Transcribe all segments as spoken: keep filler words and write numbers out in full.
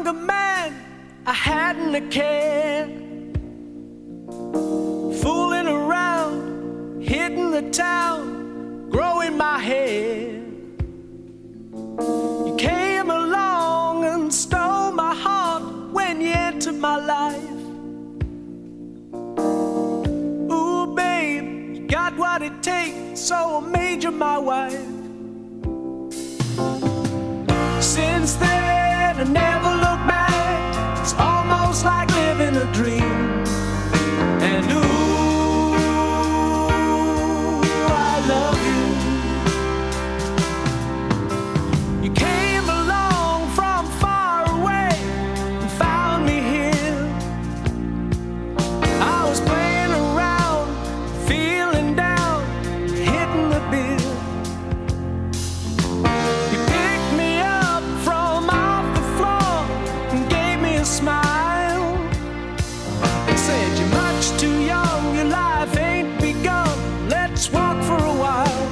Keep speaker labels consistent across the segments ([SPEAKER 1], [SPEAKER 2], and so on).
[SPEAKER 1] younger man, I hadn't a care. Fooling around, hitting the town, growing my hair. You came along and stole my heart when you entered my life. Ooh, babe, you got what it takes, so I made you my wife. Since then, I never look back. It's almost like living a dream. And ooh, I love you. You came along from far away and found me here. I was playing around, feeling down, hitting the beer. Smile and said, you're much too young, your life ain't begun, let's walk for a while.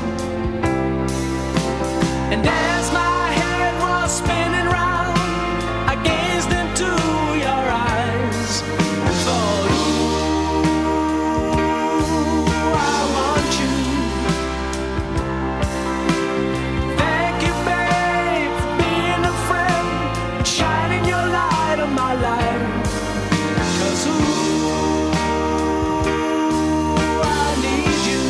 [SPEAKER 1] And as my head was spinning round, I gazed into your eyes and thought, ooh, I want you. Thank you, babe, for being a friend and shining your light on my life. Cause ooh, I need you.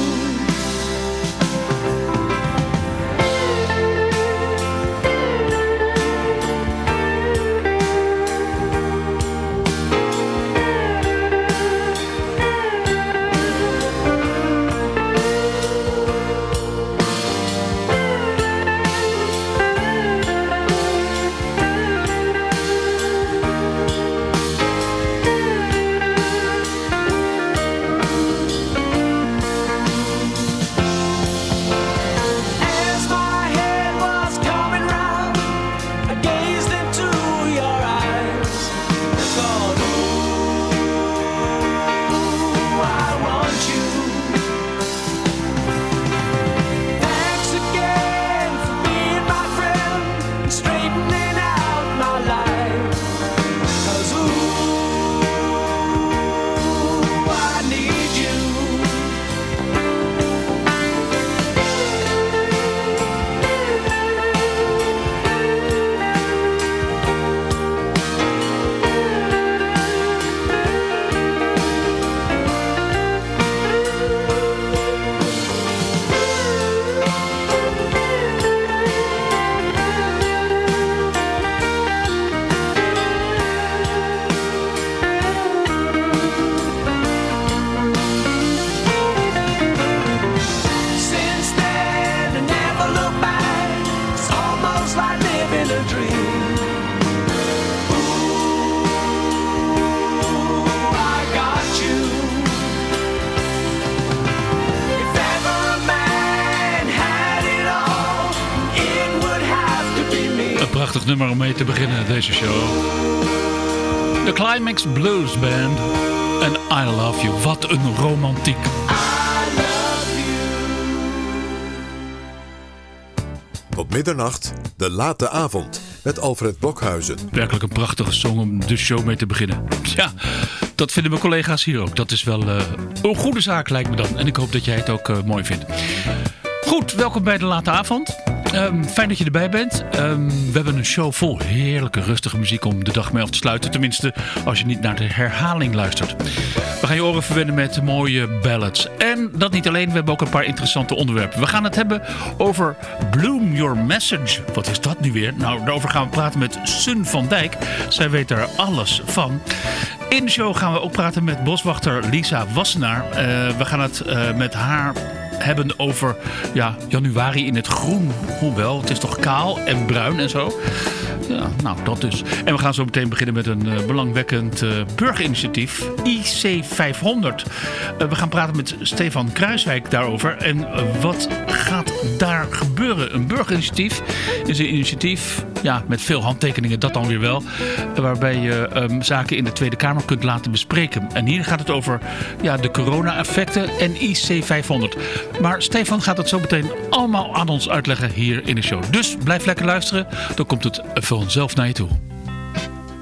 [SPEAKER 2] Prachtig nummer om mee te beginnen deze show. De Climax Blues Band en I Love You. Wat een romantiek.
[SPEAKER 3] Tot middernacht, de late avond met Alfred Blokhuizen.
[SPEAKER 2] Werkelijk een prachtige song om de show mee te beginnen. Ja, dat vinden mijn collega's hier ook. Dat is wel uh, een goede zaak lijkt me dan. En ik hoop dat jij het ook uh, mooi vindt. Goed, welkom bij de late avond. Um, fijn dat je erbij bent. Um, we hebben een show vol heerlijke rustige muziek om de dag mee af te sluiten. Tenminste, als je niet naar de herhaling luistert. We gaan je oren verwennen met mooie ballads. En dat niet alleen, we hebben ook een paar interessante onderwerpen. We gaan het hebben over Bloom Your Message. Wat is dat nu weer? Nou, daarover gaan we praten met Sun van Dijk. Zij weet daar alles van. In de show gaan we ook praten met boswachter Lisa Wassenaar. Uh, we gaan het uh, met haar hebben over ja, januari in het groen. Hoewel, het is toch kaal en bruin en zo. Ja, nou, dat dus. En we gaan zo meteen beginnen met een uh, belangwekkend uh, burgerinitiatief. I C vijfhonderd. Uh, we gaan praten met Stefan Kruiswijk daarover. En uh, wat gaat daar gebeuren? Een burgerinitiatief is een initiatief ja, met veel handtekeningen, dat dan weer wel. Uh, waarbij je um, zaken in de Tweede Kamer kunt laten bespreken. En hier gaat het over ja, de corona-effecten en I C vijfhonderd. Maar Stefan gaat het zo meteen allemaal aan ons uitleggen hier in de show. Dus blijf lekker luisteren. Dan komt het vanzelf naar je toe.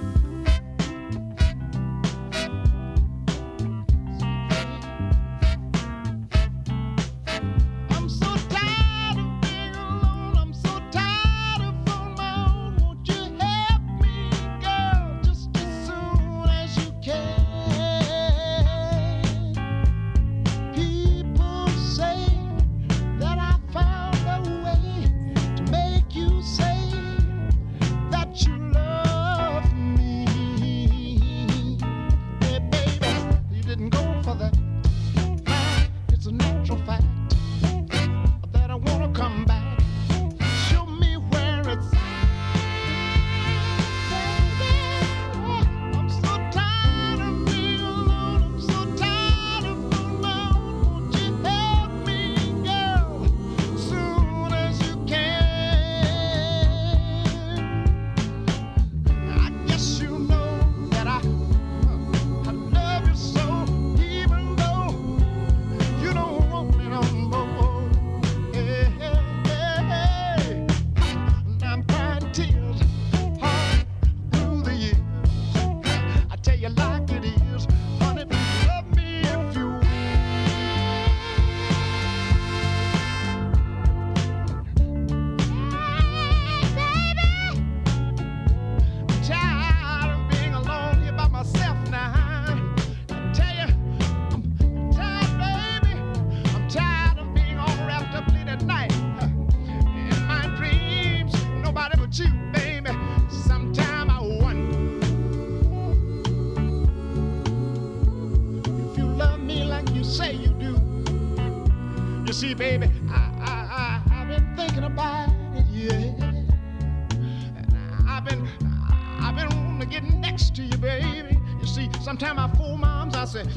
[SPEAKER 4] see, baby, I, I, I, I've been thinking about it, yeah. And I've been, I've been wanting to get next to you, baby. You see, sometimes I fool moms, I say,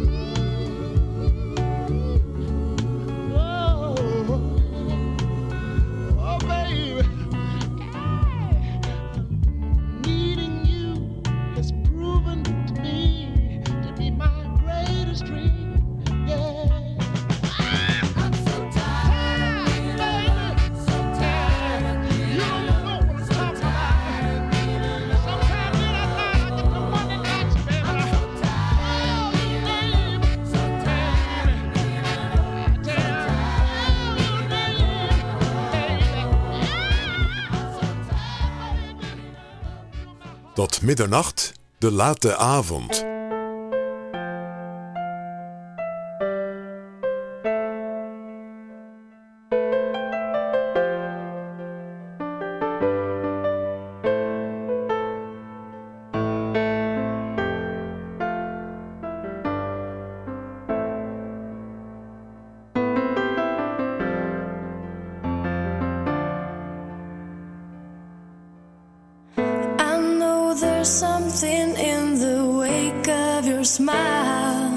[SPEAKER 4] oh, oh, baby, needing you has proven to me to be my greatest dream, yeah.
[SPEAKER 3] Tot middernacht, de late avond.
[SPEAKER 5] Something in the wake of your smile.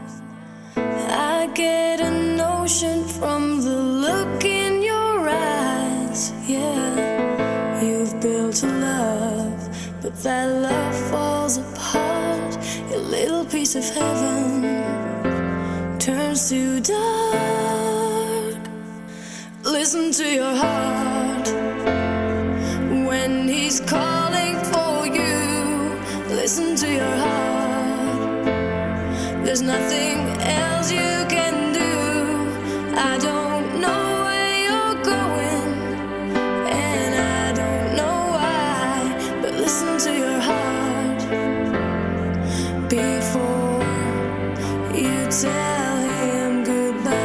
[SPEAKER 5] I get a notion from the look in your eyes. Yeah, you've built a love, but that love falls apart. Your little piece of heaven turns to dark. Listen to your heart when he's calling for you. Listen to your heart. There's nothing else you can do. I don't know where you're going, and I don't know why, but listen to your heart before you tell him goodbye.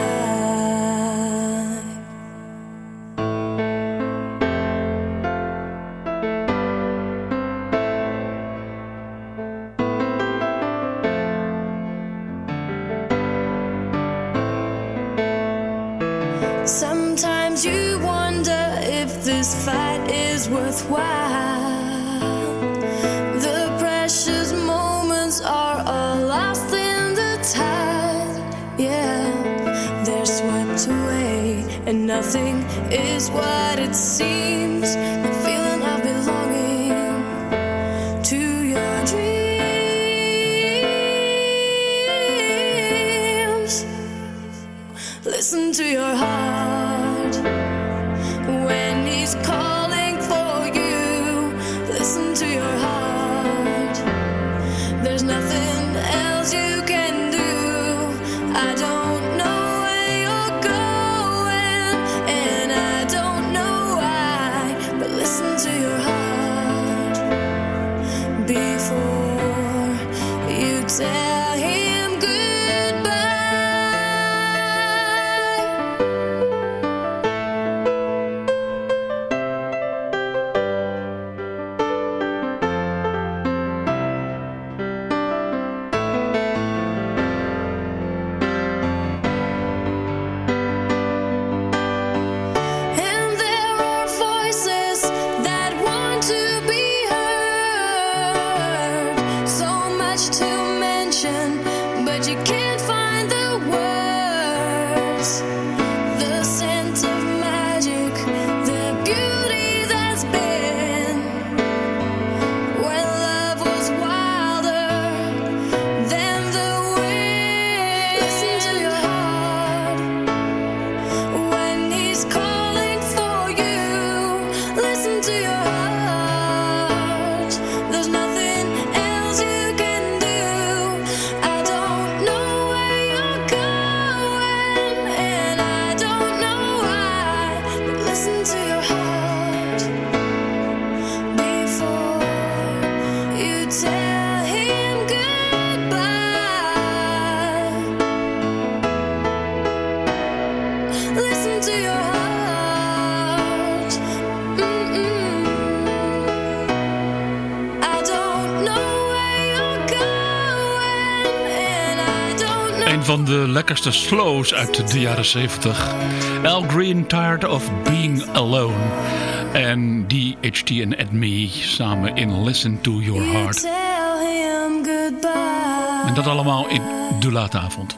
[SPEAKER 5] Sometimes you wonder if this fight is worthwhile. The precious moments are all lost in the tide. Yeah, they're swept away, and nothing is what it seems. The feeling of belonging to your dreams. Listen to your heart when he's calling for you. Listen to your heart. There's nothing else you can do. I don't know where you're going, and I don't know why, but listen to your heart before you tell him goodbye. And there are voices that want to be heard. So much to mention, but you can't find the words. The scent of magic, the beauty that's been when love was wilder than the wind. Listen to your heart when he's calling for you. Listen to your heart. There's nothing else you can do. I don't know where you're going, and I don't know why, but listen to your heart before you tell him goodbye. Listen to your heart. Mm-mm.
[SPEAKER 2] Een van de lekkerste slows uit de jaren zeventig. Al Green, Tired of Being Alone. En D H T en Ed Mee samen in Listen to Your Heart. En dat allemaal in de late avond.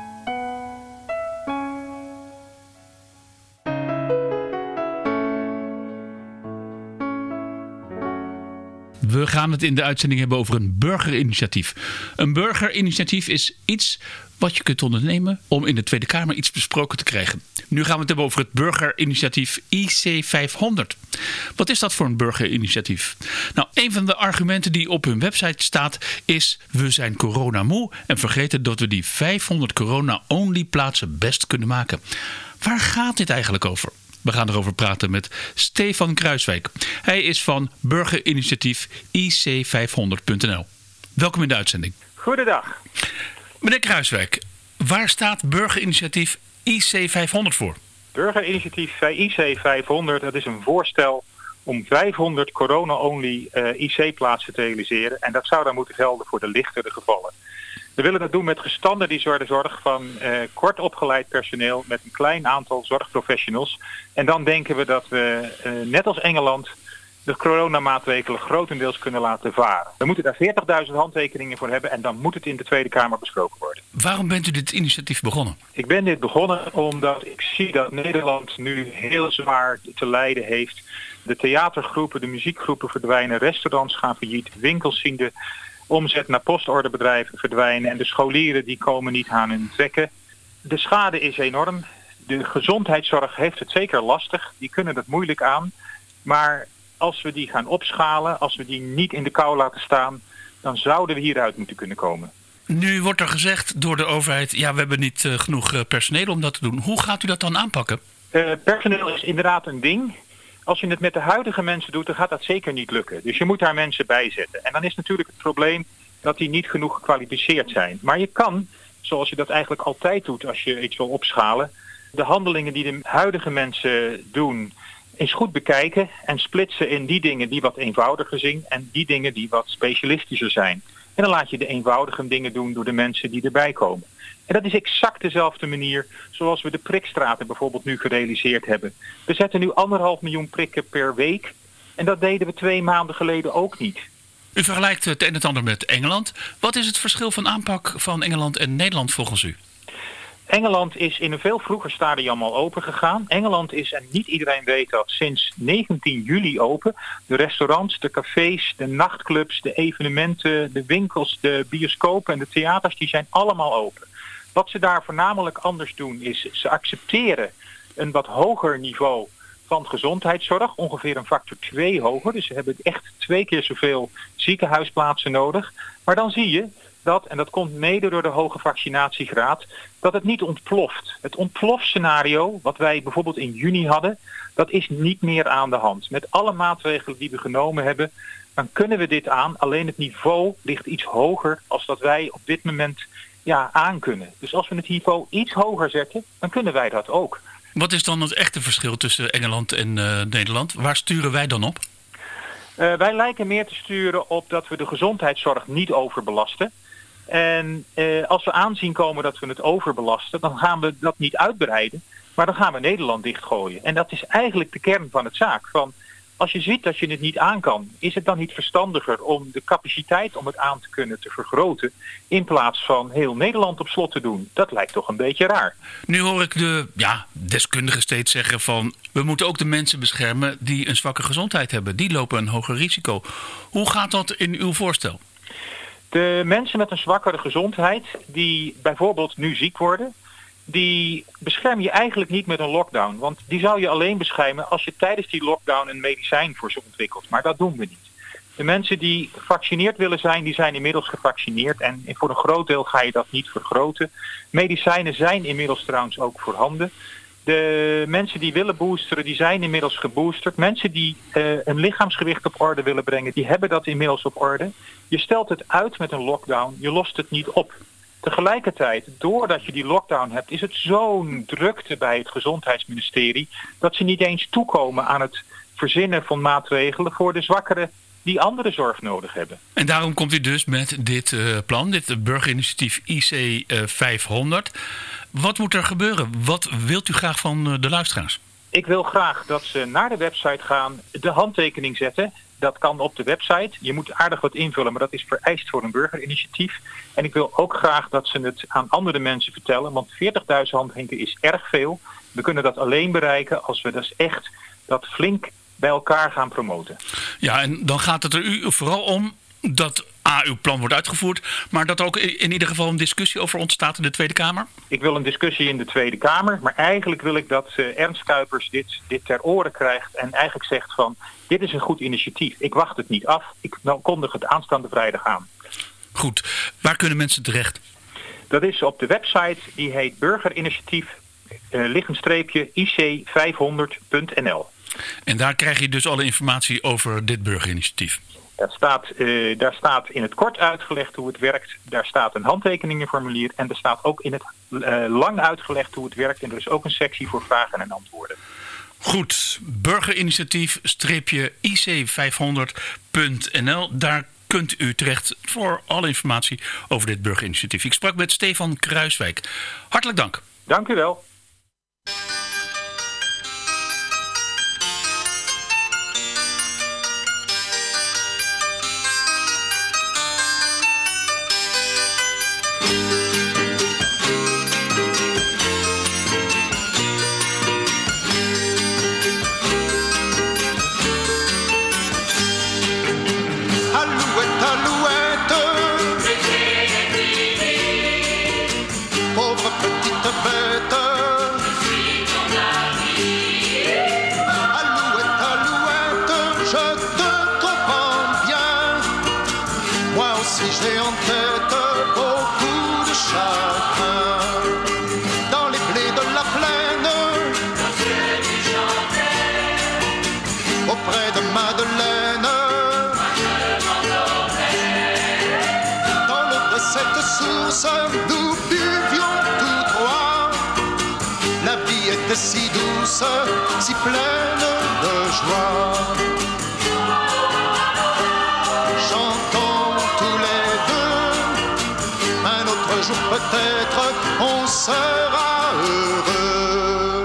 [SPEAKER 2] We gaan het in de uitzending hebben over een burgerinitiatief. Een burgerinitiatief is iets wat je kunt ondernemen om in de Tweede Kamer iets besproken te krijgen. Nu gaan we het hebben over het burgerinitiatief I C vijfhonderd. Wat is dat voor een burgerinitiatief? Nou, een van de argumenten die op hun website staat is: we zijn coronamoe en vergeten dat we die vijfhonderd corona-only plaatsen best kunnen maken. Waar gaat dit eigenlijk over? We gaan erover praten met Stefan Kruiswijk. Hij is van burgerinitiatief I C vijfhonderd punt n l. Welkom in de uitzending.
[SPEAKER 6] Goedendag.
[SPEAKER 2] Meneer Kruiswijk, waar staat burgerinitiatief I C vijfhonderd voor?
[SPEAKER 6] Burgerinitiatief I C vijfhonderd, dat is een voorstel om vijfhonderd corona-only uh, I C-plaatsen te realiseren. En dat zou dan moeten gelden voor de lichtere gevallen. We willen dat doen met gestandaardiseerde zorg van uh, kort opgeleid personeel met een klein aantal zorgprofessionals. En dan denken we dat we, uh, net als Engeland, de coronamaatregelen grotendeels kunnen laten varen. We moeten daar veertigduizend handtekeningen voor hebben en dan moet het in de Tweede Kamer besproken worden.
[SPEAKER 2] Waarom bent u dit initiatief begonnen?
[SPEAKER 6] Ik ben dit begonnen omdat ik zie dat Nederland nu heel zwaar te lijden heeft. De theatergroepen, de muziekgroepen verdwijnen, restaurants gaan failliet, winkels zien de omzet naar postorderbedrijven verdwijnen en de scholieren die komen niet aan hun trekken. De schade is enorm. De gezondheidszorg heeft het zeker lastig. Die kunnen het moeilijk aan. Maar als we die gaan opschalen, als we die niet in de kou laten staan, dan zouden we hieruit moeten kunnen komen.
[SPEAKER 2] Nu wordt er gezegd door de overheid, ja, we hebben niet uh, genoeg uh, personeel om dat te doen. Hoe gaat u dat dan aanpakken?
[SPEAKER 6] Uh, personeel is inderdaad een ding. Als je het met de huidige mensen doet, dan gaat dat zeker niet lukken. Dus je moet daar mensen bij zetten. En dan is natuurlijk het probleem dat die niet genoeg gekwalificeerd zijn. Maar je kan, zoals je dat eigenlijk altijd doet als je iets wil opschalen, de handelingen die de huidige mensen doen eens goed bekijken en splitsen in die dingen die wat eenvoudiger zijn en die dingen die wat specialistischer zijn. En dan laat je de eenvoudige dingen doen door de mensen die erbij komen. En dat is exact dezelfde manier zoals we de prikstraten bijvoorbeeld nu gerealiseerd hebben. We zetten nu anderhalf miljoen prikken per week en dat deden we twee maanden geleden ook niet.
[SPEAKER 2] U vergelijkt het een en het ander met Engeland. Wat is het verschil van aanpak van Engeland en Nederland volgens u?
[SPEAKER 6] Engeland is in een veel vroeger stadium al open gegaan. Engeland is, en niet iedereen weet dat, sinds negentien juli open. De restaurants, de cafés, de nachtclubs, de evenementen, de winkels, de bioscopen en de theaters, die zijn allemaal open. Wat ze daar voornamelijk anders doen is, ze accepteren een wat hoger niveau van gezondheidszorg. Ongeveer een factor twee hoger. Dus ze hebben echt twee keer zoveel ziekenhuisplaatsen nodig. Maar dan zie je dat, en dat komt mede door de hoge vaccinatiegraad, dat het niet ontploft. Het ontplofscenario, wat wij bijvoorbeeld in juni hadden, dat is niet meer aan de hand. Met alle maatregelen die we genomen hebben, dan kunnen we dit aan. Alleen het niveau ligt iets hoger als dat wij op dit moment ja, aan kunnen. Dus als we het niveau iets hoger zetten, dan kunnen wij dat ook.
[SPEAKER 2] Wat is dan het echte verschil tussen Engeland en uh, Nederland? Waar sturen wij dan op?
[SPEAKER 6] Uh, wij lijken meer te sturen op dat we de gezondheidszorg niet overbelasten. En uh, als we aanzien komen dat we het overbelasten, dan gaan we dat niet uitbreiden, maar dan gaan we Nederland dichtgooien. En dat is eigenlijk de kern van het zaak. Van, als je ziet dat je het niet aan kan, is het dan niet verstandiger om de capaciteit om het aan te kunnen te vergroten, in plaats van heel Nederland op slot te doen? Dat lijkt toch een beetje raar.
[SPEAKER 2] Nu hoor ik de ja, deskundigen steeds zeggen van, we moeten ook de mensen beschermen die een zwakke gezondheid hebben. Die lopen een hoger risico. Hoe gaat dat in uw voorstel?
[SPEAKER 6] De mensen met een zwakkere gezondheid, die bijvoorbeeld nu ziek worden, die bescherm je eigenlijk niet met een lockdown. Want die zou je alleen beschermen als je tijdens die lockdown een medicijn voor ze ontwikkelt. Maar dat doen we niet. De mensen die gevaccineerd willen zijn, die zijn inmiddels gevaccineerd. En voor een groot deel ga je dat niet vergroten. Medicijnen zijn inmiddels trouwens ook voorhanden. De mensen die willen boosteren, die zijn inmiddels geboosterd. Mensen die uh, een lichaamsgewicht op orde willen brengen, die hebben dat inmiddels op orde. Je stelt het uit met een lockdown, je lost het niet op. Tegelijkertijd, doordat je die lockdown hebt, is het zo'n drukte bij het gezondheidsministerie dat ze niet eens toekomen aan het verzinnen van maatregelen voor de zwakkeren die andere zorg nodig hebben.
[SPEAKER 2] En daarom komt u dus met dit uh, plan, dit burgerinitiatief I C uh, vijfhonderd. Wat moet er gebeuren? Wat wilt u graag van uh, de luisteraars?
[SPEAKER 6] Ik wil graag dat ze naar de website gaan, de handtekening zetten. Dat kan op de website. Je moet aardig wat invullen, maar dat is vereist voor een burgerinitiatief. En ik wil ook graag dat ze het aan andere mensen vertellen, want veertigduizend handtekeningen is erg veel. We kunnen dat alleen bereiken als we dus echt dat flink bij elkaar gaan promoten.
[SPEAKER 2] Ja, en dan gaat het er u vooral om dat A, uw plan wordt uitgevoerd, maar dat er ook in ieder geval een discussie over ontstaat in de Tweede Kamer?
[SPEAKER 6] Ik wil een discussie in de Tweede Kamer, maar eigenlijk wil ik dat uh, Ernst Kuipers dit, dit ter oren krijgt en eigenlijk zegt van, dit is een goed initiatief. Ik wacht het niet af. Ik kondig het aanstaande vrijdag aan.
[SPEAKER 2] Goed. Waar kunnen mensen terecht?
[SPEAKER 6] Dat is op de website, die heet burgerinitiatief, uh, liggenstreepje I C vijfhonderd punt N L.
[SPEAKER 2] En daar krijg je dus alle informatie over dit burgerinitiatief.
[SPEAKER 6] Dat staat, uh, daar staat in het kort uitgelegd hoe het werkt. Daar staat een handtekeningenformulier. En er staat ook in het uh, lang uitgelegd hoe het werkt. En er is ook een sectie voor vragen en antwoorden.
[SPEAKER 2] Goed. Burgerinitiatief-I C vijfhonderd punt N L. Daar kunt u terecht voor alle informatie over dit burgerinitiatief. Ik sprak met Stefan Kruiswijk. Hartelijk dank.
[SPEAKER 6] Dank u wel.
[SPEAKER 4] J'ai en tête beaucoup de chagrin dans les blés de la plaine, auprès de Madeleine, dans l'eau de cette source nous buvions tous trois. La vie était si douce, si pleine de joie. Peut-être on sera heureux.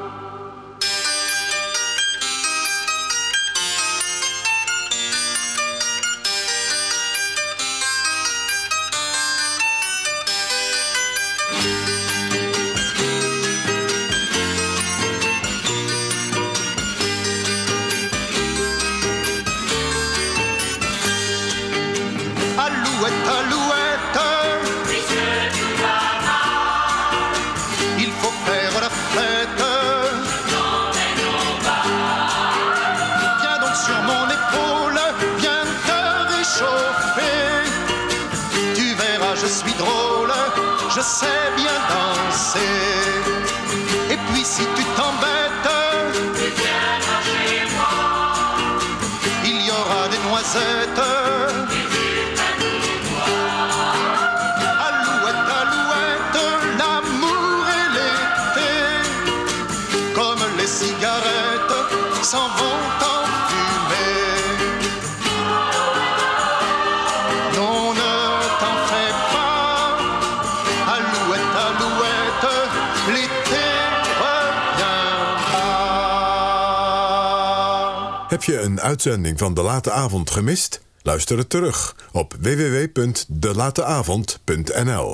[SPEAKER 4] Alouette, alouette, il faut faire la fête. Viens donc sur mon épaule, viens te réchauffer. Tu verras, je suis drôle, je sais bien danser. Et puis si tu t'embêtes, il y aura des noisettes. S'en vont en fumée. Non, ne t'en fais pas, alouette, alouette, l'été reviendra.
[SPEAKER 3] Heb je een uitzending van De Late Avond gemist? Luister het terug op w w w punt de late avond punt n l.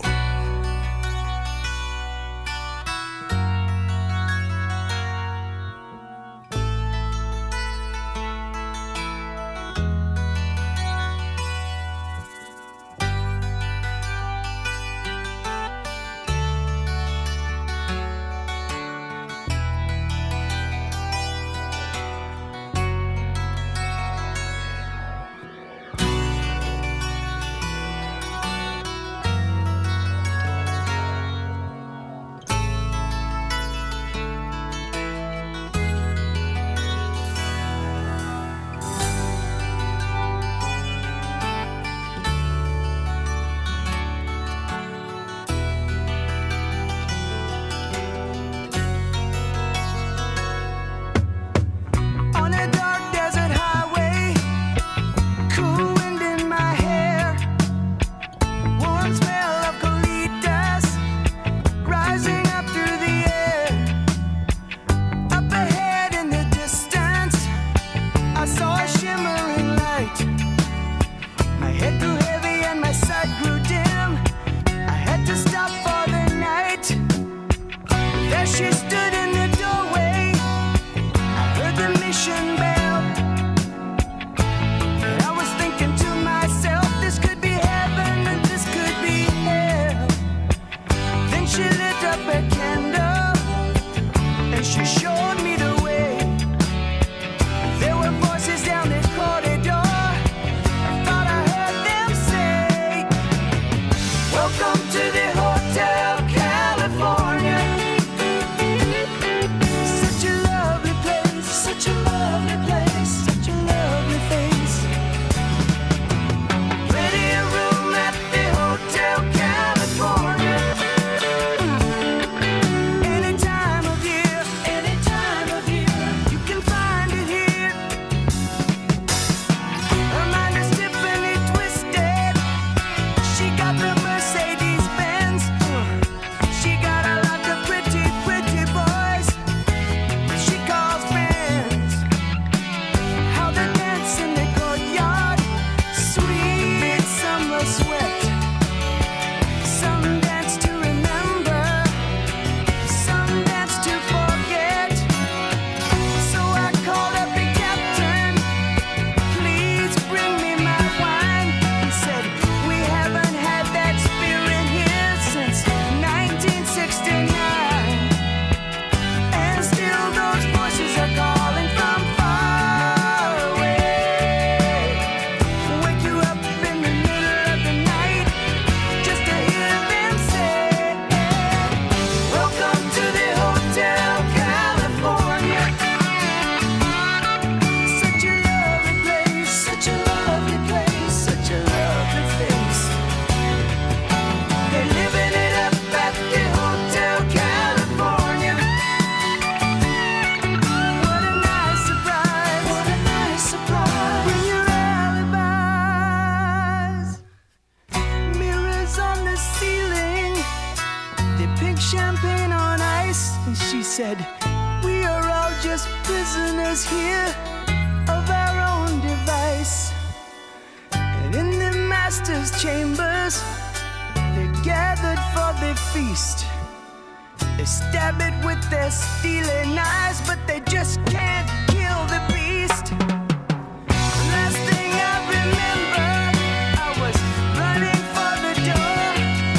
[SPEAKER 1] master's chambers. They're gathered for the feast. They stab it with their steely knives, but they just can't kill the beast. Last thing I remember, I was running for the door.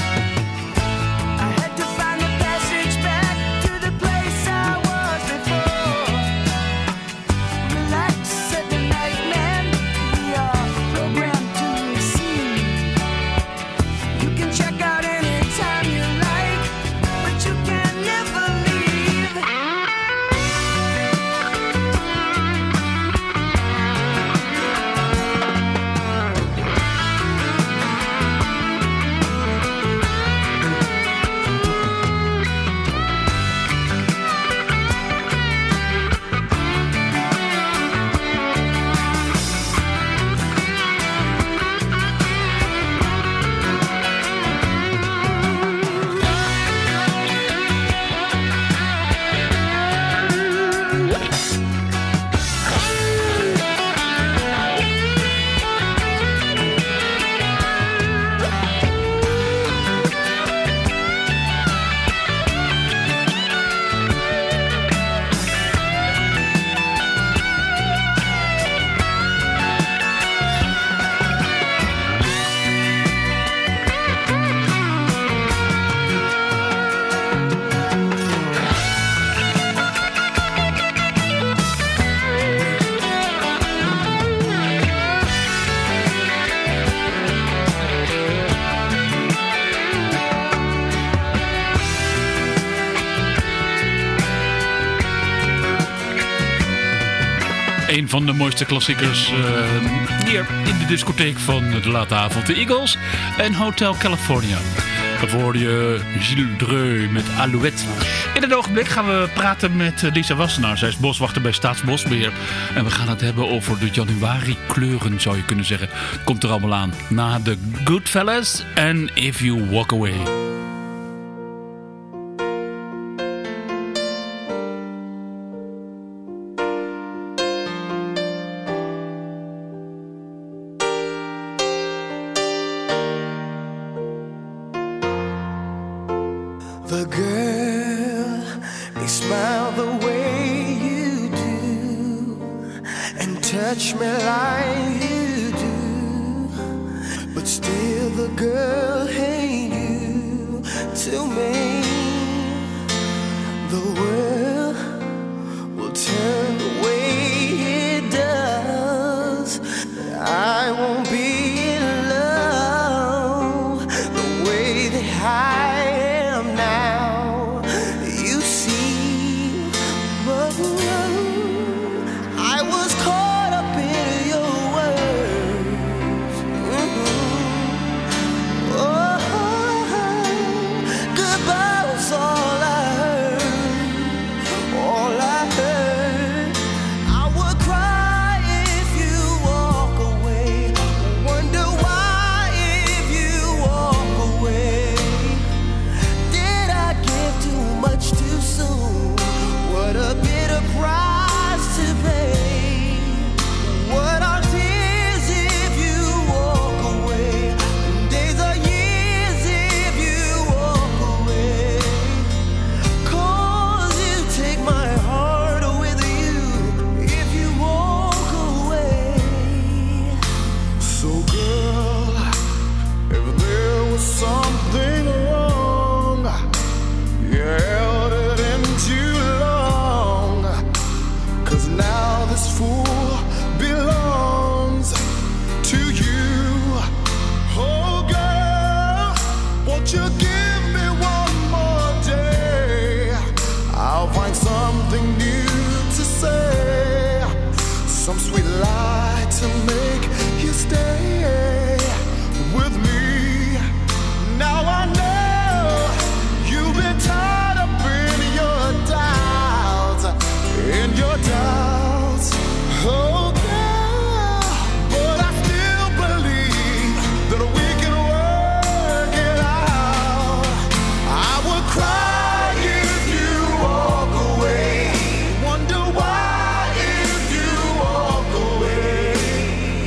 [SPEAKER 1] I had to find the passage back to the place I was before. Relax, said the night man, we are programmed to receive. You can check out anytime you like, but you can never leave.
[SPEAKER 2] Een van de mooiste klassiekers uh, hier in de discotheek van de late avond. De Eagles en Hotel California. Daarvoor je Gilles Dreux met Alouette. In het ogenblik gaan we praten met Lisa Wassenaar. Zij is boswachter bij Staatsbosbeheer. En we gaan het hebben over de januari kleuren, zou je kunnen zeggen. Komt er allemaal aan. Na de Goodfellas en If You Walk Away.
[SPEAKER 1] The girl may smile the way you do and touch me like you do, but still the girl ain't you to me. The world will turn the way it does, but I won't be in love the way that I I was caught up in your words. Mm-hmm. Oh, goodbye was all I heard, all I heard. I would cry if you walk away. Wonder why if you walk away. Did I give too much too soon? What a bitter price to pay. What are tears if you walk away? Days are years if you walk away. 'Cause you take my heart with you if you walk away. So girl, if there was something wrong, you held it in too long. 'Cause now this fool belongs to you. Oh girl, won't you give me one more day? I'll find something new to say, some sweet lie to make you stay with me. Now I know you've been tied up in your doubts, in your doubts. Oh girl, but I still believe that we can work it out. I would cry if you walk away. Wonder why if you walk away.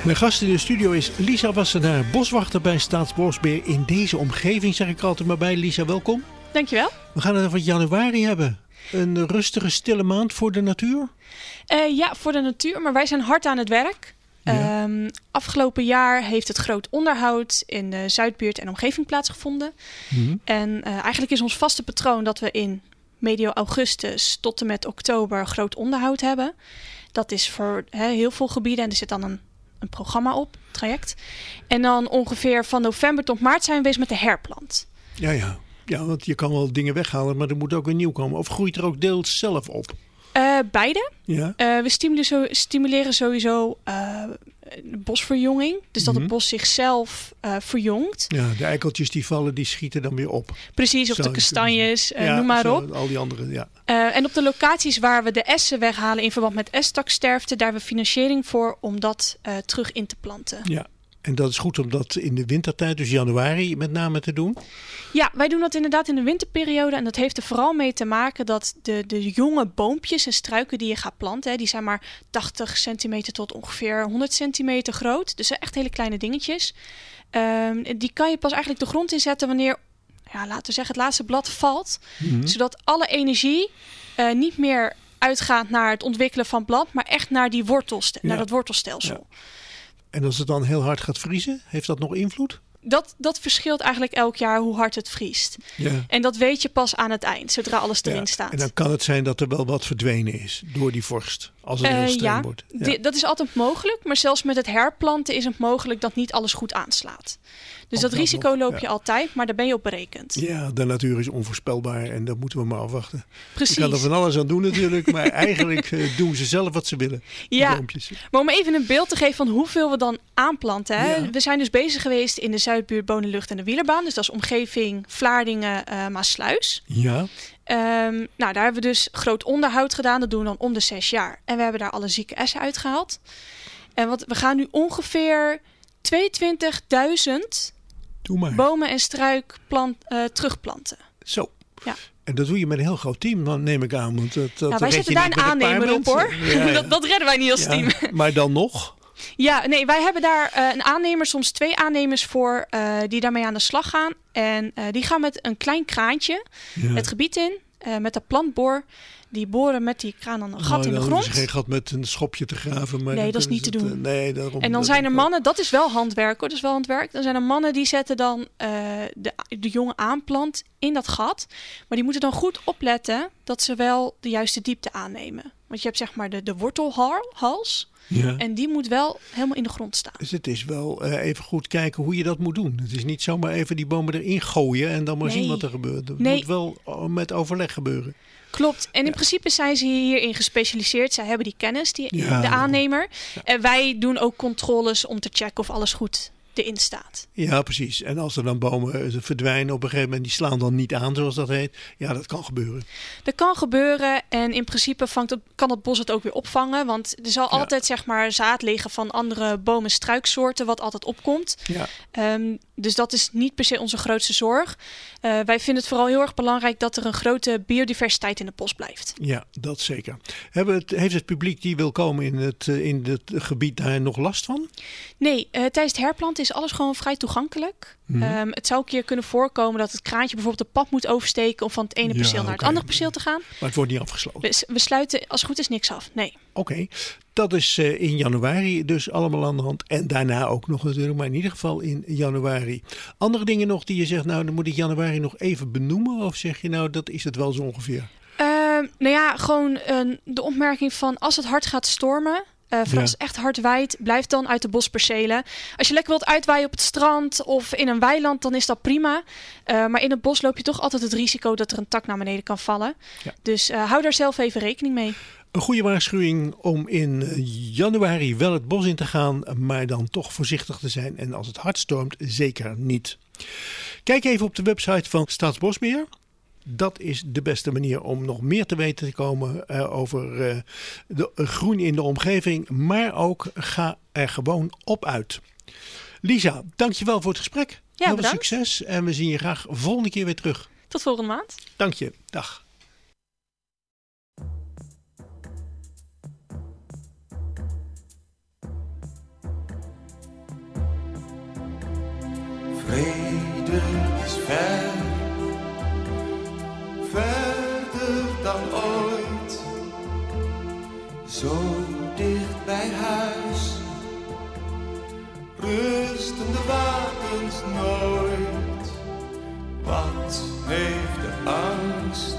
[SPEAKER 7] Mijn gast in de studio is Lisa Wassenaar, boswachter bij Staatsbosbeheer in deze omgeving, zeg ik altijd maar bij. Lisa, welkom.
[SPEAKER 8] Dankjewel.
[SPEAKER 7] We gaan het over januari hebben. Een rustige, stille maand voor de natuur?
[SPEAKER 8] Uh, ja, voor de natuur, maar wij zijn hard aan het werk. Ja. Um, afgelopen jaar heeft het groot onderhoud in de Zuidbuurt en omgeving plaatsgevonden. Mm-hmm. En uh, eigenlijk is ons vaste patroon dat we in medio augustus tot en met oktober groot onderhoud hebben. Dat is voor he, heel veel gebieden en er zit dan een, een programma op, traject. En dan ongeveer van november tot maart zijn we bezig met de herplant.
[SPEAKER 7] Ja, ja. Ja, want je kan wel dingen weghalen, maar er moet ook weer nieuw komen. Of groeit er ook deels zelf op?
[SPEAKER 8] Uh, beide.
[SPEAKER 7] Ja.
[SPEAKER 8] Uh, we stimuleren, zo, stimuleren sowieso uh, bosverjonging. Dus dat mm-hmm. het bos zichzelf uh, verjongt.
[SPEAKER 7] Ja, de eikeltjes die vallen, die schieten dan weer op.
[SPEAKER 8] Precies, of zo, de kastanjes, uh,
[SPEAKER 7] ja,
[SPEAKER 8] noem maar
[SPEAKER 7] zo,
[SPEAKER 8] op.
[SPEAKER 7] Al die andere, ja.
[SPEAKER 8] Uh, en op de locaties waar we de essen weghalen in verband met estaksterfte, daar hebben we financiering voor om dat uh, terug in te planten.
[SPEAKER 7] Ja. En dat is goed om dat in de wintertijd, dus januari met name te doen?
[SPEAKER 8] Ja, wij doen dat inderdaad in de winterperiode. En dat heeft er vooral mee te maken dat de, de jonge boompjes en struiken die je gaat planten, hè, die zijn maar tachtig centimeter tot ongeveer honderd centimeter groot. Dus echt hele kleine dingetjes. Um, die kan je pas eigenlijk de grond inzetten wanneer, ja, laten we zeggen, het laatste blad valt. Mm-hmm. Zodat alle energie uh, niet meer uitgaat naar het ontwikkelen van blad, maar echt naar, die wortelstel- ja. naar dat wortelstelsel.
[SPEAKER 7] Ja. En als het dan heel hard gaat vriezen, heeft dat nog invloed?
[SPEAKER 8] Dat, dat verschilt eigenlijk elk jaar hoe hard het vriest.
[SPEAKER 7] Ja.
[SPEAKER 8] En dat weet je pas aan het eind, zodra alles erin ja. staat.
[SPEAKER 7] En dan kan het zijn dat er wel wat verdwenen is door die vorst, als het uh, heel streng
[SPEAKER 8] ja,
[SPEAKER 7] wordt. Ja,
[SPEAKER 8] die, dat is altijd mogelijk. Maar zelfs met het herplanten is het mogelijk dat niet alles goed aanslaat. Dus dat, dat risico nog, loop je ja. altijd, maar daar ben je op berekend.
[SPEAKER 7] Ja, de natuur is onvoorspelbaar en dat moeten we maar afwachten.
[SPEAKER 8] Precies.
[SPEAKER 7] Je kan er van alles aan doen natuurlijk, maar eigenlijk uh, doen ze zelf wat ze willen.
[SPEAKER 8] Ja, maar om even een beeld te geven van hoeveel we dan aanplanten. Hè? Ja. We zijn dus bezig geweest in de Zuidbuurt, Bonenlucht en de Wielerbaan. Dus dat is omgeving Vlaardingen, uh, Maasluis.
[SPEAKER 7] Ja.
[SPEAKER 8] Um, nou, daar hebben we dus groot onderhoud gedaan. Dat doen we dan om de zes jaar. En we hebben daar alle zieke essen uitgehaald. En wat, we gaan nu ongeveer tweeëntwintigduizend bomen en struik plant, uh, terugplanten.
[SPEAKER 7] Zo.
[SPEAKER 8] Ja.
[SPEAKER 7] En dat doe je met een heel groot team, dan neem ik aan. Want dat, dat
[SPEAKER 8] ja, wij zetten daar een aannemer op, hoor. Ja, ja. dat, dat redden wij niet als
[SPEAKER 7] ja,
[SPEAKER 8] team.
[SPEAKER 7] Maar dan nog?
[SPEAKER 8] Ja, nee, wij hebben daar uh, een aannemer, soms twee aannemers voor, uh, die daarmee aan de slag gaan. En uh, die gaan met een klein kraantje ja. het gebied in, uh, met de plantboor. Die boren met die kraan dan een gat
[SPEAKER 7] oh,
[SPEAKER 8] in de
[SPEAKER 7] dan
[SPEAKER 8] grond.
[SPEAKER 7] is geen gat met een schopje te graven. Maar
[SPEAKER 8] nee, dat is niet
[SPEAKER 7] het,
[SPEAKER 8] te doen.
[SPEAKER 7] Uh, nee, daarom,
[SPEAKER 8] en dan
[SPEAKER 7] dat
[SPEAKER 8] zijn er mannen, dat is wel handwerk hoor, dat is wel handwerk. Dan zijn er mannen die zetten dan uh, de, de jonge aanplant in dat gat. Maar die moeten dan goed opletten dat ze wel de juiste diepte aannemen. Want je hebt zeg maar de, de wortelhals. Ja. En die moet wel helemaal in de grond staan.
[SPEAKER 7] Dus het is wel uh, even goed kijken hoe je dat moet doen. Het is niet zomaar even die bomen erin gooien en dan maar nee. zien wat er gebeurt. Het nee. moet wel met overleg gebeuren.
[SPEAKER 8] Klopt. En in ja. principe zijn ze hierin gespecialiseerd. Zij hebben die kennis, die,
[SPEAKER 7] ja,
[SPEAKER 8] de aannemer. Ja. En wij doen ook controles om te checken of alles goed erin staat.
[SPEAKER 7] Ja, precies. En als er dan bomen verdwijnen op een gegeven moment, die slaan dan niet aan, zoals dat heet. Ja, dat kan gebeuren.
[SPEAKER 8] Dat kan gebeuren en in principe vangt het, kan het bos het ook weer opvangen. Want er zal ja. altijd zeg maar zaad liggen van andere bomen- en struiksoorten wat altijd opkomt. Ja. Um, dus dat is niet per se onze grootste zorg. Uh, wij vinden het vooral heel erg belangrijk dat er een grote biodiversiteit in het bos blijft.
[SPEAKER 7] Ja, dat zeker. Hebben het, heeft het publiek die wil komen in het, in het gebied daar nog last van?
[SPEAKER 8] Nee, uh, tijdens het herplanten is alles gewoon vrij toegankelijk. Mm-hmm. Um, het zou een keer kunnen voorkomen dat het kraantje bijvoorbeeld de pad moet oversteken om van het ene ja, perceel naar okay. het andere perceel te gaan.
[SPEAKER 7] Maar het wordt niet afgesloten.
[SPEAKER 8] We, we sluiten als het goed is niks af, nee.
[SPEAKER 7] Oké, okay. Dat is uh, in januari dus allemaal aan de hand. En daarna ook nog natuurlijk, maar in ieder geval in januari. Andere dingen nog die je zegt, nou dan moet ik januari nog even benoemen? Of zeg je nou, dat is het wel zo ongeveer?
[SPEAKER 8] Uh, nou ja, gewoon uh, de opmerking van als het hard gaat stormen. Uh, vooral ja. als het echt hard waait, blijf dan uit de bospercelen. Als je lekker wilt uitwaaien op het strand of in een weiland, dan is dat prima. Uh, maar in het bos loop je toch altijd het risico dat er een tak naar beneden kan vallen. Ja. Dus uh, hou daar zelf even rekening mee.
[SPEAKER 7] Een goede waarschuwing om in januari wel het bos in te gaan, maar dan toch voorzichtig te zijn. En als het hard stormt, zeker niet. Kijk even op de website van Staatsbosbeheer. Dat is de beste manier om nog meer te weten te komen uh, over uh, de uh, groen in de omgeving. Maar ook ga er gewoon op uit. Lisa, dankjewel voor het gesprek.
[SPEAKER 8] Ja,
[SPEAKER 7] heel veel succes en we zien je graag volgende keer weer terug.
[SPEAKER 8] Tot volgende maand.
[SPEAKER 7] Dank je. Dag.
[SPEAKER 9] is ver, verder dan ooit. Zo dicht bij huis, rusten de wapens nooit. Wat heeft de angst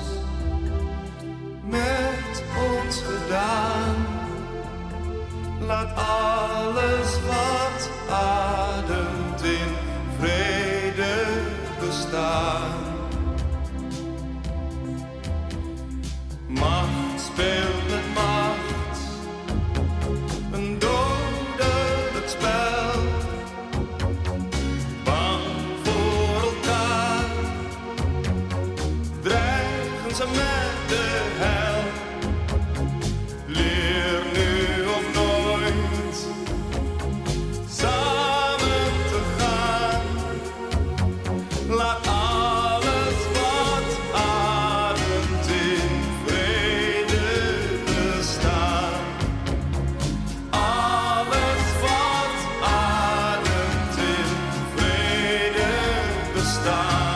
[SPEAKER 9] met ons gedaan? Laat alles wat ademt in vrede bestaan. Macht speelt met macht, een dodelijk spel. Bang voor elkaar, dreigen ze met de hel. Leer nu of nooit samen te gaan. Laat alles wat ademt in vrede bestaan. Alles wat ademt in vrede bestaan.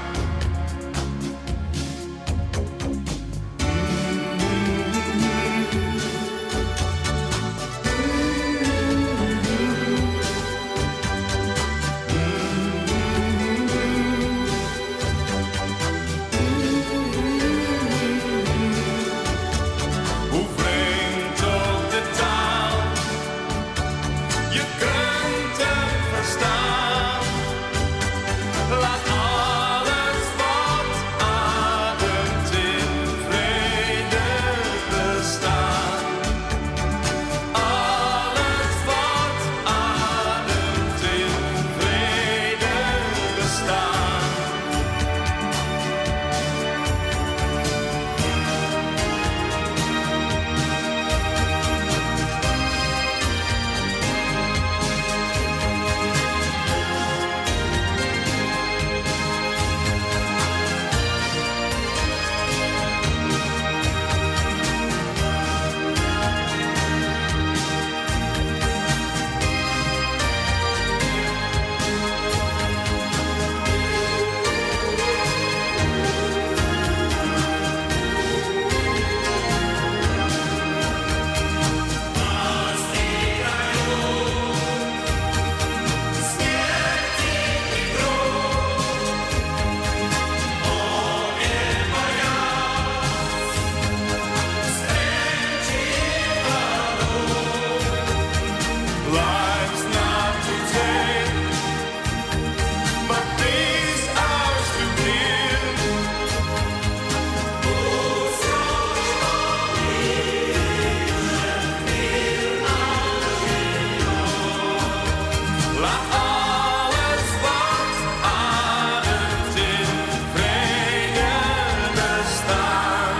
[SPEAKER 9] Hoe vreemd ook de taal, je kunt het verstaan. Laat alles wat ademt in vrede bestaan. Alles wat ademt in vrede bestaan. Life's not to take, but these ours to live. Oh, so slowly and feel Laat alles wat ademt in vrede bestaan.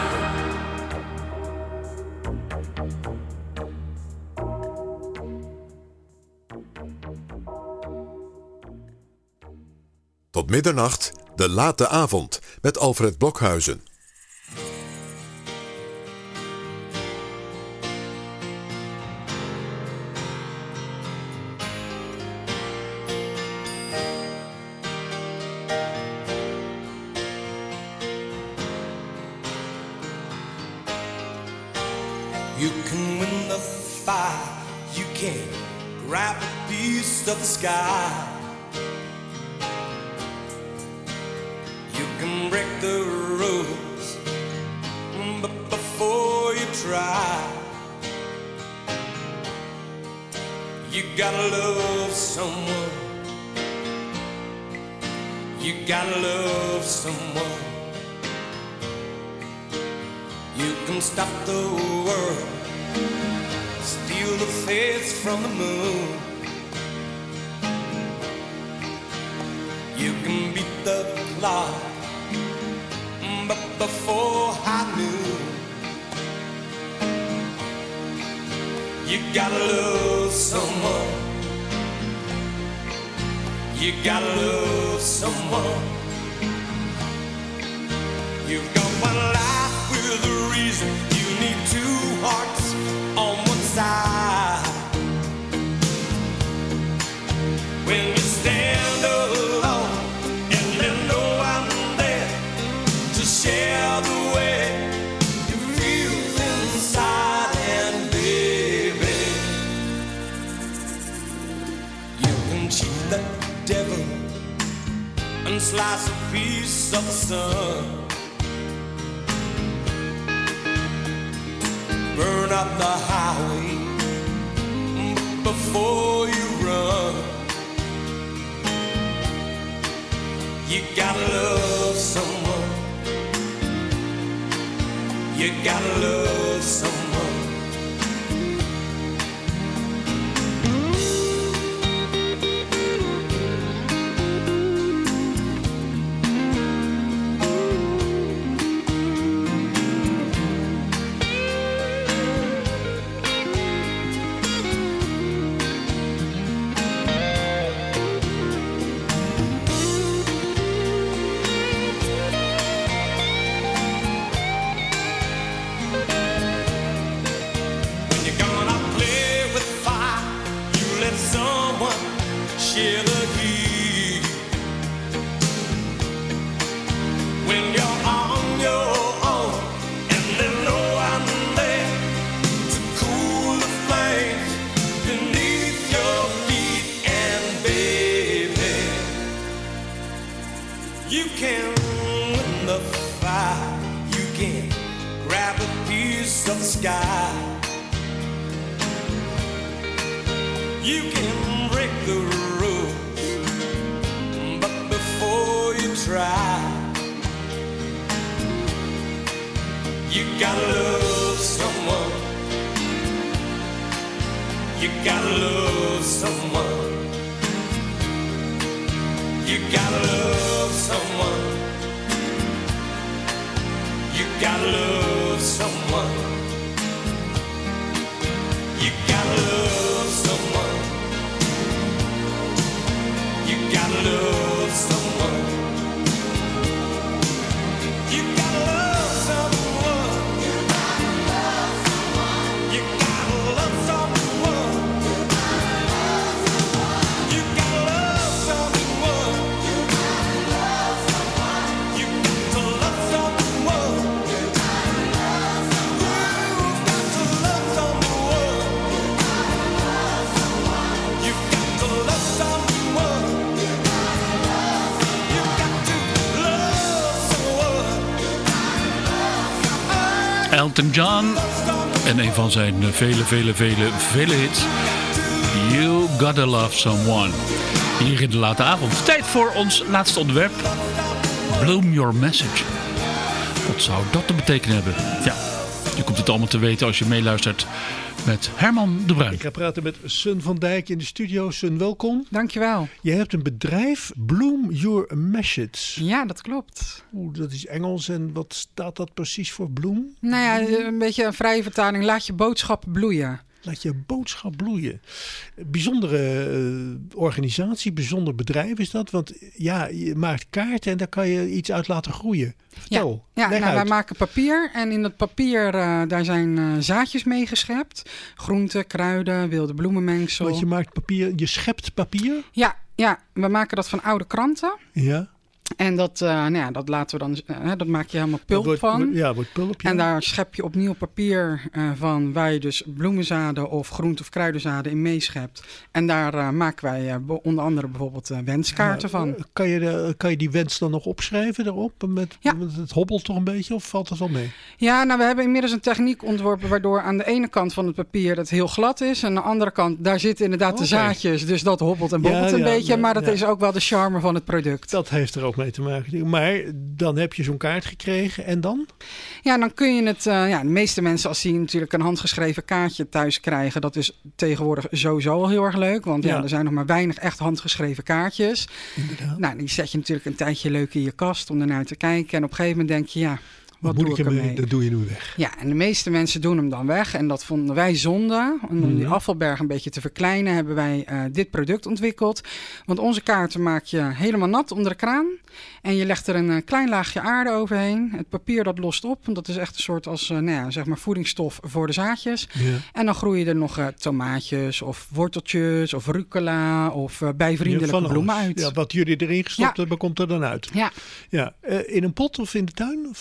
[SPEAKER 3] Tot middernacht, de late avond, met Alfred Blokhuizen.
[SPEAKER 9] You can win the fight, you can grab a piece of the sky. You can break the rules, but before you try, you gotta love someone. You gotta love someone. You can stop the world, steal the face from the moon. You can beat the clock, but before high noon, you gotta love someone. You gotta love someone. You've got one life with a reason. You need two hearts on one side. When you stand alone and in slice a piece of the sun. Burn up the highway before you run. You gotta love someone. You gotta love someone.
[SPEAKER 2] Elton John en een van zijn vele, vele, vele, vele hits. You Gotta Love Someone. Hier in de late avond. Tijd voor ons laatste onderwerp. Bloom Your Message. Wat zou dat te betekenen hebben? Ja, je komt het allemaal te weten als je meeluistert met Herman de Bruin.
[SPEAKER 7] Ik ga praten met Sun van Dijk in de studio. Sun, welkom.
[SPEAKER 10] Dankjewel.
[SPEAKER 7] Je hebt een bedrijf, Bloom Your Message.
[SPEAKER 10] Ja, dat klopt.
[SPEAKER 7] Oeh, dat is Engels. En wat staat dat precies voor bloem?
[SPEAKER 10] Nou ja, een beetje een vrije vertaling. Laat je boodschap bloeien.
[SPEAKER 7] Laat je boodschap bloeien. Bijzondere uh, organisatie, bijzonder bedrijf is dat. Want ja, je maakt kaarten en daar kan je iets uit laten groeien. Vertel,
[SPEAKER 10] ja, ja
[SPEAKER 7] leg
[SPEAKER 10] nou,
[SPEAKER 7] uit.
[SPEAKER 10] wij maken papier en in dat papier uh, daar zijn uh, zaadjes mee geschept. Groenten, kruiden, wilde bloemenmengsel.
[SPEAKER 7] Want je maakt papier, je schept papier?
[SPEAKER 10] Ja, ja, we maken dat van oude kranten.
[SPEAKER 7] Ja.
[SPEAKER 10] En dat, uh, nou ja, dat laten we dan, uh, dat maak je helemaal pulp
[SPEAKER 7] wordt,
[SPEAKER 10] van.
[SPEAKER 7] Ja, wordt pulp. Ja.
[SPEAKER 10] En daar schep je opnieuw papier uh, van waar je dus bloemenzaden of groente- of kruidenzaden in meeschept. En daar uh, maken wij uh, onder andere bijvoorbeeld uh, wenskaarten
[SPEAKER 7] ja,
[SPEAKER 10] van.
[SPEAKER 7] Kan je, de, kan je die wens dan nog opschrijven erop? Met,
[SPEAKER 10] ja.
[SPEAKER 7] met het hobbelt toch een beetje of valt dat wel mee?
[SPEAKER 10] Ja, nou we hebben inmiddels een techniek ontworpen waardoor aan de ene kant van het papier het heel glad is. En aan de andere kant, daar zitten inderdaad okay. de zaadjes. Dus dat hobbelt en bobbelt ja, een ja, beetje. Ja, maar dat ja. is ook wel de charme van het product.
[SPEAKER 7] Dat heeft er ook mee te maken. Maar dan heb je zo'n kaart gekregen en dan?
[SPEAKER 10] Ja, dan kun je het... Uh, ja, de meeste mensen als die natuurlijk een handgeschreven kaartje thuis krijgen... dat is tegenwoordig sowieso al heel erg leuk. Want ja, ja er zijn nog maar weinig echt handgeschreven kaartjes.
[SPEAKER 7] Inderdaad.
[SPEAKER 10] Nou, die zet je natuurlijk een tijdje leuk in je kast om ernaar te kijken. En op een gegeven moment denk je... ja. Wat,
[SPEAKER 7] Wat
[SPEAKER 10] doe
[SPEAKER 7] moet
[SPEAKER 10] ik
[SPEAKER 7] ik
[SPEAKER 10] ermee?
[SPEAKER 7] ermee? Dat doe je nu weg.
[SPEAKER 10] Ja, en de meeste mensen doen hem dan weg. En dat vonden wij zonde. Om mm-hmm. die afvalberg een beetje te verkleinen, hebben wij uh, dit product ontwikkeld. Want onze kaarten maak je helemaal nat onder de kraan. En je legt er een uh, klein laagje aarde overheen. Het papier dat lost op. Want dat is echt een soort als uh, nou ja, zeg maar voedingsstof voor de zaadjes. Ja. En dan groeien er nog uh, tomaatjes of worteltjes of rucola of uh, bijvriendelijke ja, bloemen uit.
[SPEAKER 7] Ja, wat jullie erin gestopt ja. hebben, komt er dan uit.
[SPEAKER 10] Ja.
[SPEAKER 7] Ja. Uh, in een pot of in de tuin? Of, uh,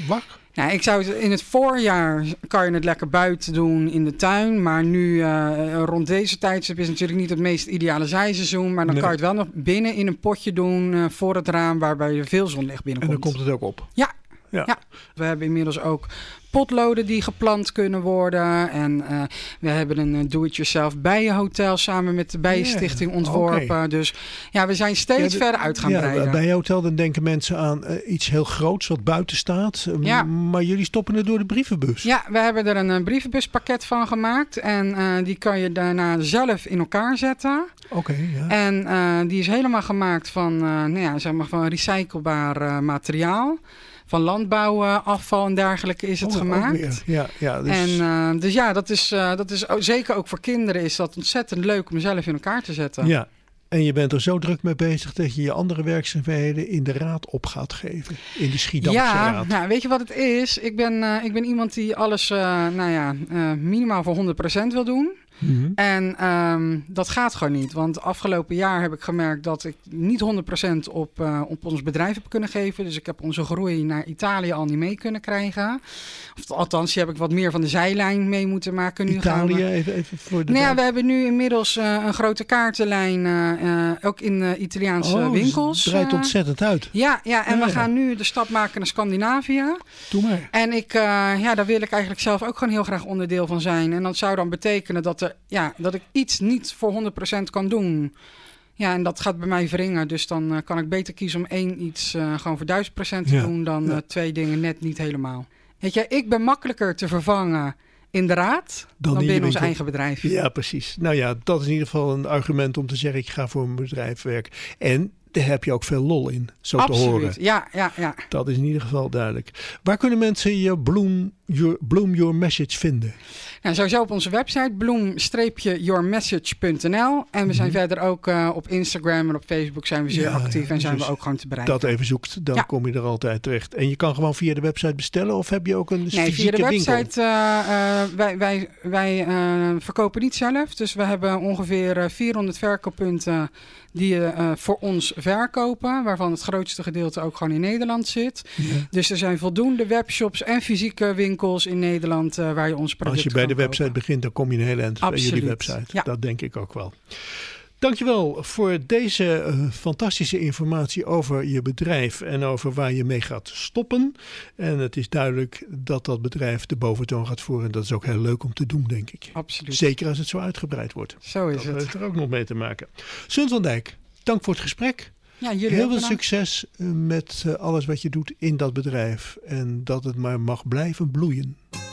[SPEAKER 7] wacht.
[SPEAKER 10] Nou, ik zou het, in het voorjaar kan je het lekker buiten doen in de tuin. Maar nu uh, rond deze tijdstip is natuurlijk niet het meest ideale zijseizoen. Maar dan
[SPEAKER 7] Nee.
[SPEAKER 10] kan je het wel nog binnen in een potje doen uh, voor het raam waarbij er veel zonlicht
[SPEAKER 7] En
[SPEAKER 10] binnenkomt.
[SPEAKER 7] dan komt het ook op.
[SPEAKER 10] Ja.
[SPEAKER 7] Ja.
[SPEAKER 10] Ja. We hebben inmiddels ook potloden die geplant kunnen worden. En uh, we hebben een uh, do-it-yourself bijenhotel samen met de Bijenstichting
[SPEAKER 7] Ja,
[SPEAKER 10] ontworpen.
[SPEAKER 7] oké.
[SPEAKER 10] Dus ja, we zijn steeds
[SPEAKER 7] Ja, de-
[SPEAKER 10] verder uit gaan
[SPEAKER 7] ja,
[SPEAKER 10] breiden.
[SPEAKER 7] bij je hotel dan denken mensen aan uh, iets heel groots wat buiten staat. Um,
[SPEAKER 10] Ja.
[SPEAKER 7] Maar jullie stoppen het door de brievenbus.
[SPEAKER 10] Ja, we hebben er een, uh, brievenbuspakket van gemaakt. En uh, die kan je daarna zelf in elkaar zetten.
[SPEAKER 7] Oké, ja.
[SPEAKER 10] En uh, die is helemaal gemaakt van, uh, nou ja, zeg maar van recyclebaar uh, materiaal. Van landbouwafval en dergelijke is het
[SPEAKER 7] Oh, ook
[SPEAKER 10] gemaakt.
[SPEAKER 7] weer. Ja, ja, dus...
[SPEAKER 10] En uh, dus ja, dat is, uh, dat is ook, zeker ook voor kinderen is dat ontzettend leuk om zelf in elkaar te zetten.
[SPEAKER 7] Ja, en je bent er zo druk mee bezig dat je je andere werkzaamheden in de raad op gaat geven. In de Schiedamse
[SPEAKER 10] Ja,
[SPEAKER 7] raad.
[SPEAKER 10] nou, weet je wat het is? Ik ben, uh, ik ben iemand die alles uh, nou ja, uh, minimaal voor honderd procent wil doen.
[SPEAKER 7] Mhm.
[SPEAKER 10] En um, dat gaat gewoon niet. Want afgelopen jaar heb ik gemerkt dat ik niet honderd procent op, uh, op ons bedrijf heb kunnen geven. Dus ik heb onze groei naar Italië al niet mee kunnen krijgen. Of althans, die heb ik wat meer van de zijlijn mee moeten maken. Nu
[SPEAKER 7] Italië,
[SPEAKER 10] gaan we...
[SPEAKER 7] even, even voor de...
[SPEAKER 10] Nou ja, we hebben nu inmiddels uh, een grote kaartenlijn, uh, uh, ook in uh, Italiaanse
[SPEAKER 7] oh,
[SPEAKER 10] winkels.
[SPEAKER 7] het draait
[SPEAKER 10] uh,
[SPEAKER 7] ontzettend uit.
[SPEAKER 10] Ja, ja, en
[SPEAKER 7] Ja,
[SPEAKER 10] we
[SPEAKER 7] ja.
[SPEAKER 10] gaan nu de stap maken naar Scandinavië.
[SPEAKER 7] Doe maar.
[SPEAKER 10] En ik, uh, ja, daar wil ik eigenlijk zelf ook gewoon heel graag onderdeel van zijn. En dat zou dan betekenen dat, er, ja, dat ik iets niet voor honderd procent kan doen. Ja, en dat gaat bij mij wringen. Dus dan uh, kan ik beter kiezen om één iets uh, gewoon voor duizend procent te
[SPEAKER 7] Ja,
[SPEAKER 10] doen dan
[SPEAKER 7] ja.
[SPEAKER 10] uh, twee dingen net niet helemaal. Weet je, ik ben makkelijker te vervangen in de raad dan,
[SPEAKER 7] in je
[SPEAKER 10] binnen ons
[SPEAKER 7] winkel.
[SPEAKER 10] eigen bedrijf.
[SPEAKER 7] Ja, precies. Nou ja, dat is in ieder geval een argument om te zeggen, ik ga voor een bedrijf werken. En daar heb je ook veel lol in, zo
[SPEAKER 10] Absoluut.
[SPEAKER 7] te horen.
[SPEAKER 10] Ja, ja, ja.
[SPEAKER 7] Dat is in ieder geval duidelijk. Waar kunnen mensen je Bloom Your, Bloom Your Message vinden?
[SPEAKER 10] Nou, sowieso op onze website bloem your message punt n l. En we zijn
[SPEAKER 7] Mhm.
[SPEAKER 10] verder ook uh, op Instagram en op Facebook zijn we zeer
[SPEAKER 7] Ja,
[SPEAKER 10] actief en zijn
[SPEAKER 7] dus
[SPEAKER 10] we ook gewoon te bereiken.
[SPEAKER 7] Dat even zoekt, dan
[SPEAKER 10] Ja.
[SPEAKER 7] kom je er altijd terecht. En je kan gewoon via de website bestellen of heb je ook een
[SPEAKER 10] Nee,
[SPEAKER 7] fysieke
[SPEAKER 10] via de
[SPEAKER 7] winkel?
[SPEAKER 10] website, uh, uh, wij, wij, wij uh, verkopen niet zelf. Dus we hebben ongeveer uh, vierhonderd verkooppunten die uh, voor ons verkopen. Waarvan het grootste gedeelte ook gewoon in Nederland zit.
[SPEAKER 7] Ja.
[SPEAKER 10] Dus er zijn voldoende webshops en fysieke winkels in Nederland uh, waar je ons producten
[SPEAKER 7] Als je bij de
[SPEAKER 10] kan
[SPEAKER 7] website
[SPEAKER 10] kopen.
[SPEAKER 7] begint, dan kom je een hele eind bij jullie
[SPEAKER 10] Absoluut,
[SPEAKER 7] website.
[SPEAKER 10] ja.
[SPEAKER 7] Dat denk ik ook wel. Dankjewel voor deze uh, fantastische informatie over je bedrijf en over waar je mee gaat stoppen. En het is duidelijk dat dat bedrijf de boventoon gaat voeren. Dat is ook heel leuk om te doen, denk ik.
[SPEAKER 10] Absoluut.
[SPEAKER 7] Zeker als het zo uitgebreid wordt.
[SPEAKER 10] Zo is
[SPEAKER 7] dat
[SPEAKER 10] het.
[SPEAKER 7] heeft er ook nog mee te maken. Sun van Dijk, dank voor het gesprek.
[SPEAKER 10] Ja, jullie
[SPEAKER 7] Heel
[SPEAKER 10] ook
[SPEAKER 7] veel
[SPEAKER 10] bedankt.
[SPEAKER 7] succes uh, met uh, alles wat je doet in dat bedrijf. En dat het maar mag blijven bloeien.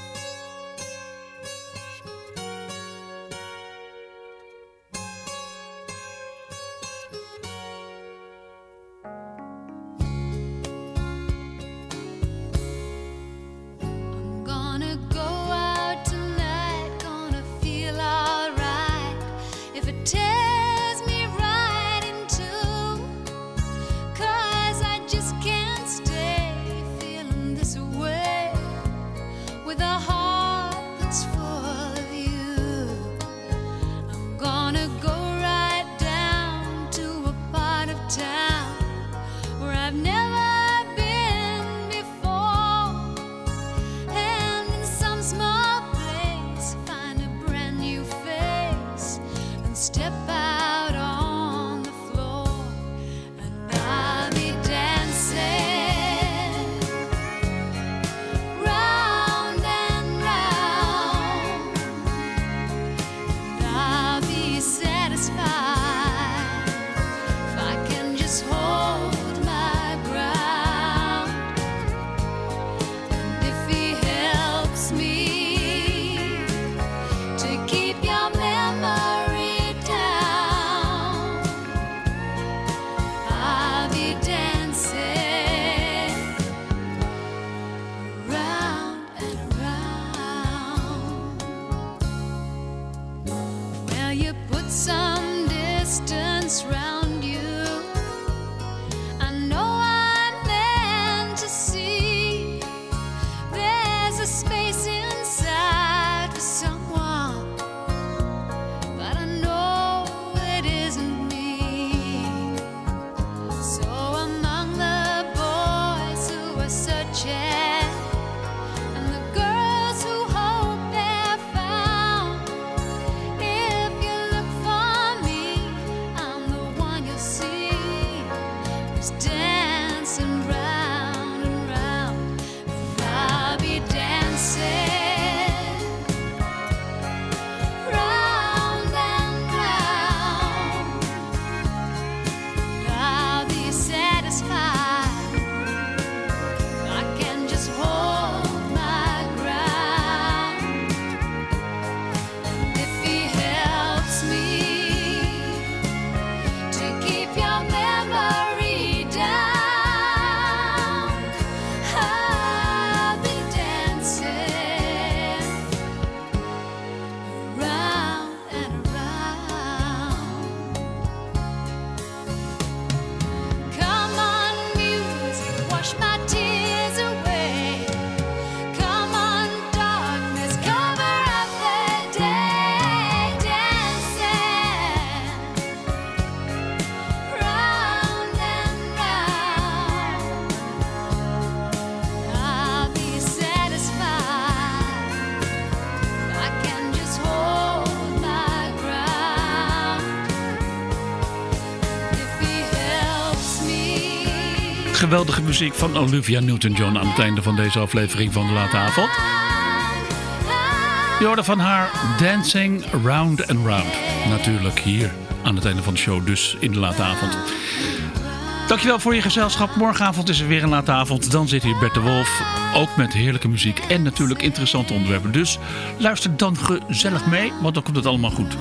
[SPEAKER 5] Gonna go out tonight, gonna feel alright. If it tears me right in two, 'cause I just can't stay feeling this way
[SPEAKER 2] Geweldige muziek van Olivia Newton-John aan het einde van deze aflevering van de Late Avond. Je hoorde van haar Dancing Round and Round. Natuurlijk hier aan het einde van de show, dus in de Late Avond. Dankjewel voor je gezelschap. Morgenavond is er weer een Late Avond. Dan zit hier Bert de Wolf, ook met heerlijke muziek en natuurlijk interessante onderwerpen. Dus luister dan gezellig mee, want dan komt het allemaal goed.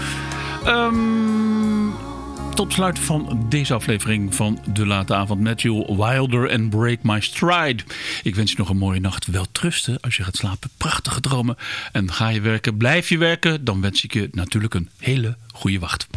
[SPEAKER 2] Um, tot sluit van deze aflevering van de Late Avond. Matthew Wilder en Break My Stride. Ik wens je nog een mooie nacht. Wel trusten als je gaat slapen. Prachtige dromen. En ga je werken, blijf je werken. Dan wens ik je natuurlijk een hele goede wacht.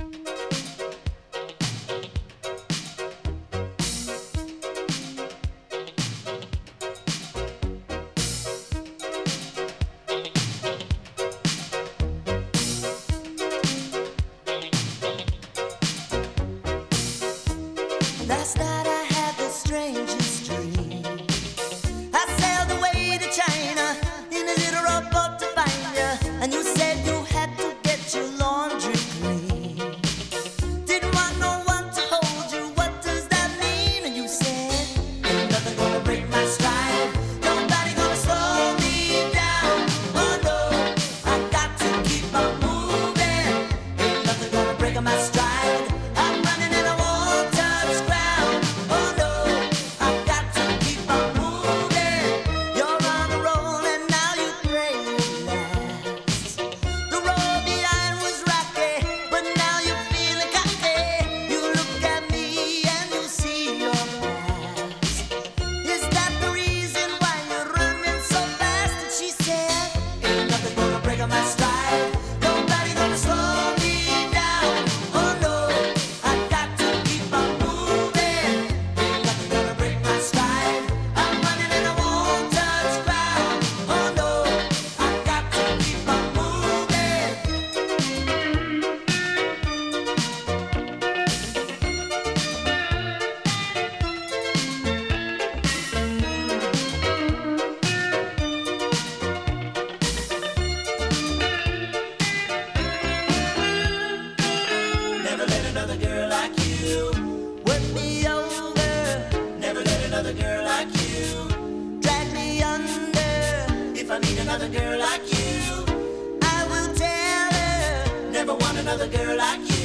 [SPEAKER 1] Another girl like you.